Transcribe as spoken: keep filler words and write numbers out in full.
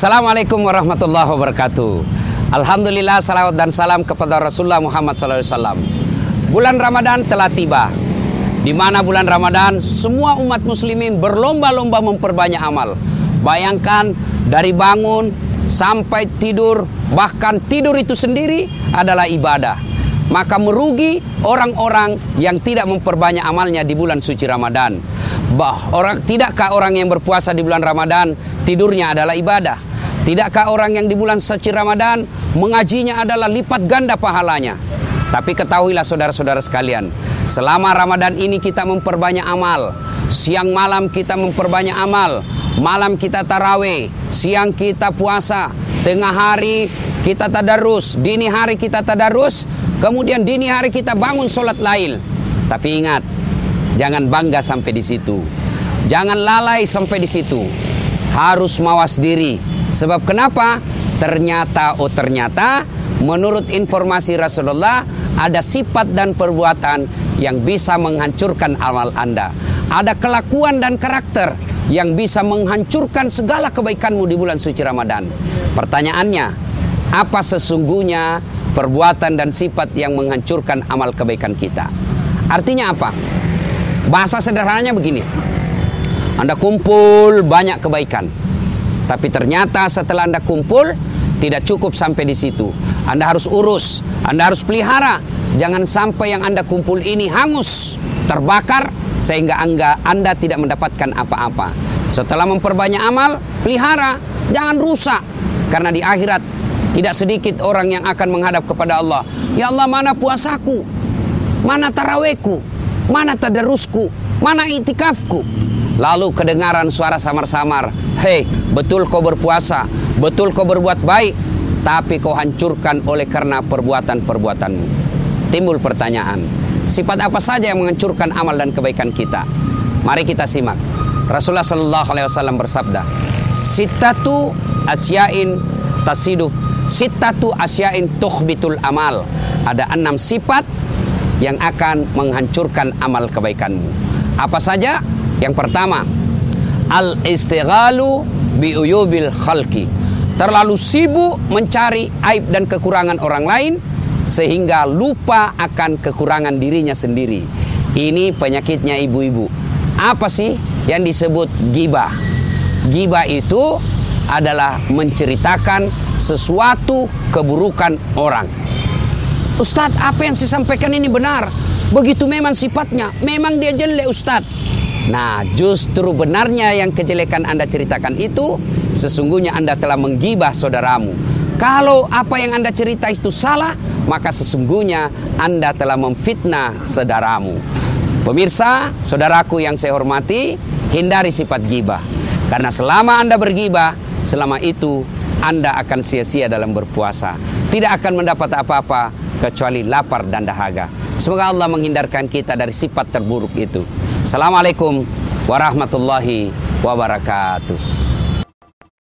Assalamualaikum warahmatullahi wabarakatuh. Alhamdulillah, salawat dan salam kepada Rasulullah Muhammad sallallahu alaihi wasallam. Bulan Ramadan telah tiba, di mana bulan Ramadan semua umat muslimin berlomba-lomba memperbanyak amal. Bayangkan dari bangun sampai tidur, bahkan tidur itu sendiri adalah ibadah. Maka merugi orang-orang yang tidak memperbanyak amalnya di bulan suci Ramadan. Bah, orang tidakkah orang yang berpuasa di bulan Ramadan tidurnya adalah ibadah? Tidakkah orang yang di bulan suci Ramadan mengajinya adalah lipat ganda pahalanya? Tapi ketahuilah saudara-saudara sekalian, selama Ramadan ini kita memperbanyak amal. Siang malam kita memperbanyak amal. Malam kita tarawih, siang kita puasa, tengah hari kita tadarus, dini hari kita tadarus, kemudian dini hari kita bangun sholat lail. Tapi ingat, jangan bangga sampai di situ. Jangan lalai sampai di situ. Harus mawas diri. Sebab kenapa? Ternyata, oh ternyata, menurut informasi Rasulullah, ada sifat dan perbuatan yang bisa menghancurkan amal Anda. Ada kelakuan dan karakter yang bisa menghancurkan segala kebaikanmu di bulan suci Ramadan. Pertanyaannya, apa sesungguhnya perbuatan dan sifat yang menghancurkan amal kebaikan kita? Artinya apa? Bahasa sederhananya begini. Anda kumpul banyak kebaikan, tapi ternyata setelah Anda kumpul tidak cukup sampai di situ. Anda harus urus, Anda harus pelihara. Jangan sampai yang Anda kumpul ini hangus, terbakar, sehingga anda, anda tidak mendapatkan apa-apa. Setelah memperbanyak amal, pelihara, jangan rusak. Karena di akhirat tidak sedikit orang yang akan menghadap kepada Allah. Ya Allah, mana puasaku? Mana tarawihku? Mana tadarusku? Mana itikafku? Lalu kedengaran suara samar-samar, hei, betul kau berpuasa, betul kau berbuat baik, tapi kau hancurkan oleh karena perbuatan-perbuatanmu. Timbul pertanyaan, sifat apa saja yang menghancurkan amal dan kebaikan kita? Mari kita simak. Rasulullah Shallallahu Alaihi Wasallam bersabda, Sittatu asyain tasidu, sittatu asyain tukhbitul amal. Ada enam sifat yang akan menghancurkan amal kebaikanmu. Apa saja? Yang pertama, al-istighalu biuyubil khalqi. Terlalu sibuk mencari aib dan kekurangan orang lain, sehingga lupa akan kekurangan dirinya sendiri. Ini penyakitnya ibu-ibu. Apa sih yang disebut ghibah? Ghibah itu adalah menceritakan sesuatu keburukan orang. Ustadz, apa yang saya sampaikan ini benar? Begitu memang sifatnya. Memang dia jelek, Ustadz. Nah, justru benarnya yang kejelekan Anda ceritakan itu, sesungguhnya Anda telah menggibah saudaramu. Kalau apa yang Anda cerita itu salah, maka sesungguhnya Anda telah memfitnah saudaramu. Pemirsa, saudaraku yang saya hormati, hindari sifat ghibah. Karena selama Anda berghibah, selama itu Anda akan sia-sia dalam berpuasa. Tidak akan mendapat apa-apa kecuali lapar dan dahaga. Semoga Allah menghindarkan kita dari sifat terburuk itu. Assalamualaikum warahmatullahi wabarakatuh.